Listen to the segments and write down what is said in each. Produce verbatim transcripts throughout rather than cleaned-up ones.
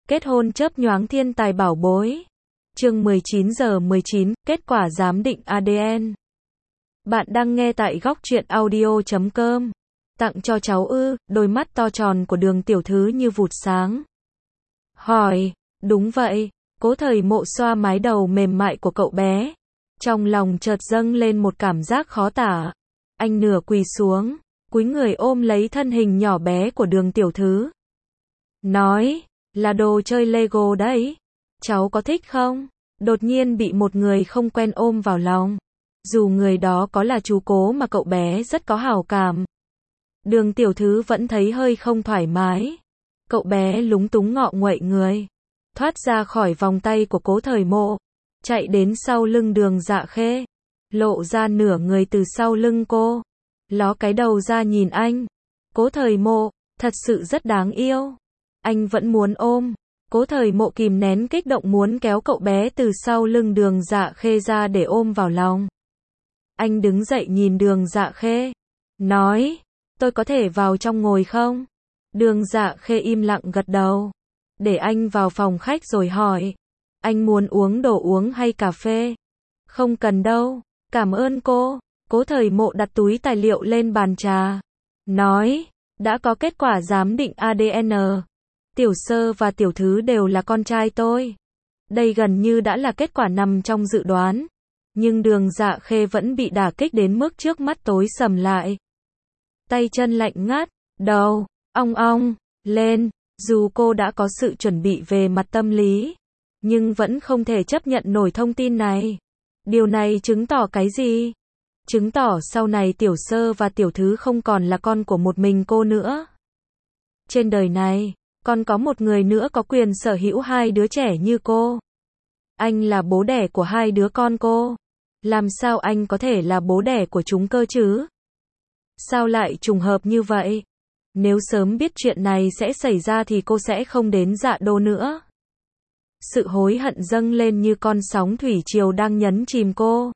Kết hôn chớp nhoáng thiên tài bảo bối. Chương mười chín giờ mười chín, kết quả giám định a đê en. Bạn đang nghe tại góc truyện audio chấm com. Tặng cho cháu ư? Đôi mắt to tròn của Đường tiểu thư như vụt sáng. Hỏi, đúng vậy. Cố Thời Mộ xoa mái đầu mềm mại của cậu bé. Trong lòng chợt dâng lên một cảm giác khó tả. Anh nửa quỳ xuống, cúi người ôm lấy thân hình nhỏ bé của Đường tiểu thư. Nói, là đồ chơi Lego đấy. Cháu có thích không? Đột nhiên bị một người không quen ôm vào lòng. Dù người đó có là chú Cố mà cậu bé rất có hảo cảm. Đường tiểu thư vẫn thấy hơi không thoải mái. Cậu bé lúng túng ngọ nguậy người, thoát ra khỏi vòng tay của Cố Thời Mộ, chạy đến sau lưng Đường Dạ Khê, lộ ra nửa người từ sau lưng cô, ló cái đầu ra nhìn anh. Cố Thời Mộ, thật sự rất đáng yêu. Anh vẫn muốn ôm. Cố Thời Mộ kìm nén kích động muốn kéo cậu bé từ sau lưng Đường Dạ Khê ra để ôm vào lòng. Anh đứng dậy nhìn Đường Dạ Khê, nói, tôi có thể vào trong ngồi không? Đường Dạ Khê im lặng gật đầu, để anh vào phòng khách rồi hỏi, anh muốn uống đồ uống hay cà phê? Không cần đâu, cảm ơn cô. Cố Thời Mộ đặt túi tài liệu lên bàn trà, nói, đã có kết quả giám định a đê en. Tiểu Sơ và Tiểu Thứ đều là con trai tôi. Đây gần như đã là kết quả nằm trong dự đoán. Nhưng Đường Dạ Khê vẫn bị đả kích đến mức trước mắt tối sầm lại. Tay chân lạnh ngắt, đầu ong ong lên. Dù cô đã có sự chuẩn bị về mặt tâm lý, nhưng vẫn không thể chấp nhận nổi thông tin này. Điều này chứng tỏ cái gì? Chứng tỏ sau này Tiểu Sơ và Tiểu Thứ không còn là con của một mình cô nữa. Trên đời này, còn có một người nữa có quyền sở hữu hai đứa trẻ như cô. Anh là bố đẻ của hai đứa con cô. Làm sao anh có thể là bố đẻ của chúng cơ chứ? Sao lại trùng hợp như vậy? Nếu sớm biết chuyện này sẽ xảy ra thì cô sẽ không đến Dạ Đô nữa. Sự hối hận dâng lên như con sóng thủy triều đang nhấn chìm cô.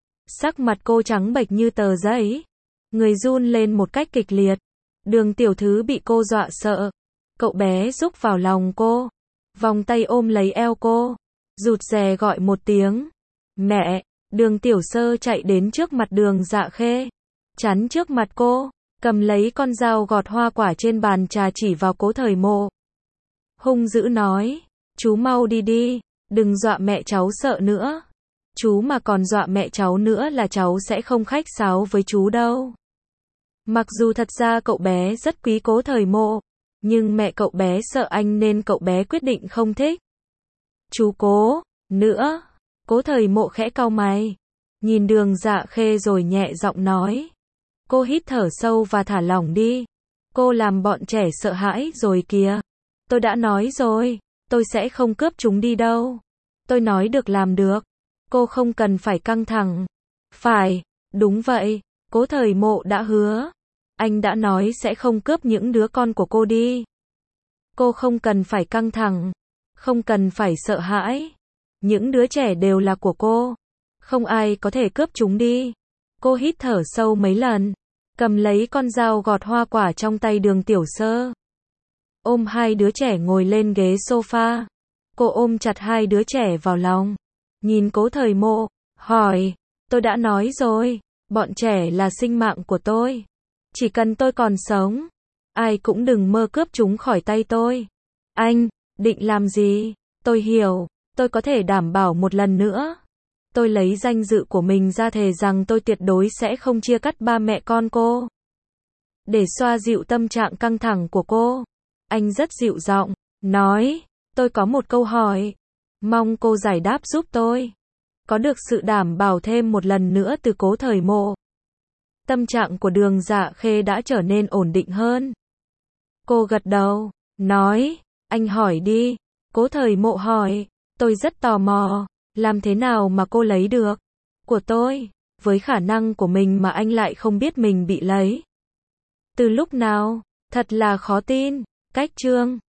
Sắc mặt cô trắng bệch như tờ giấy. Người run lên một cách kịch liệt. Đường tiểu thư bị cô dọa sợ. Cậu bé rúc vào lòng cô, vòng tay ôm lấy eo cô, rụt rè gọi một tiếng, mẹ. Đường Tiểu Sơ chạy đến trước mặt Đường Dạ Khê, chắn trước mặt cô, cầm lấy con dao gọt hoa quả trên bàn trà chỉ vào Cố Thời Mộ. Hung dữ nói, chú mau đi đi, đừng dọa mẹ cháu sợ nữa. Chú mà còn dọa mẹ cháu nữa là cháu sẽ không khách sáo với chú đâu. Mặc dù thật ra cậu bé rất quý Cố Thời Mộ, nhưng mẹ cậu bé sợ anh nên cậu bé quyết định không thích. Chú Cố, nữa. Cố Thời Mộ khẽ cau mày, nhìn Đường Dạ Khê rồi nhẹ giọng nói. Cô hít thở sâu và thả lỏng đi. Cô làm bọn trẻ sợ hãi rồi kìa. Tôi đã nói rồi, tôi sẽ không cướp chúng đi đâu. Tôi nói được làm được. Cô không cần phải căng thẳng. Phải, đúng vậy, Cố Thời Mộ đã hứa. Anh đã nói sẽ không cướp những đứa con của cô đi. Cô không cần phải căng thẳng, không cần phải sợ hãi. Những đứa trẻ đều là của cô. Không ai có thể cướp chúng đi. Cô hít thở sâu mấy lần, cầm lấy con dao gọt hoa quả trong tay Đường Tiểu Sơ. Ôm hai đứa trẻ ngồi lên ghế sofa. Cô ôm chặt hai đứa trẻ vào lòng. Nhìn Cố Thời Mộ, hỏi, tôi đã nói rồi, bọn trẻ là sinh mạng của tôi. Chỉ cần tôi còn sống, ai cũng đừng mơ cướp chúng khỏi tay tôi. Anh, định làm gì? Tôi hiểu, tôi có thể đảm bảo một lần nữa. Tôi lấy danh dự của mình ra thề rằng tôi tuyệt đối sẽ không chia cắt ba mẹ con cô. Để xoa dịu tâm trạng căng thẳng của cô, anh rất dịu giọng, nói, tôi có một câu hỏi. Mong cô giải đáp giúp tôi. Có được sự đảm bảo thêm một lần nữa từ Cố Thời Mộ. Tâm trạng của Đường Dạ Khê đã trở nên ổn định hơn. Cô gật đầu, nói, anh hỏi đi. Cố Thời Mộ hỏi, tôi rất tò mò, làm thế nào mà cô lấy được của tôi, với khả năng của mình mà anh lại không biết mình bị lấy. Từ lúc nào, thật là khó tin. Cách chương